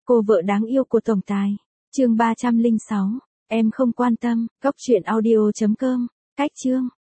Cô vợ đáng yêu của tổng tài. Chương 306. Em không quan tâm. Cóc truyện audio.com. Cách chương.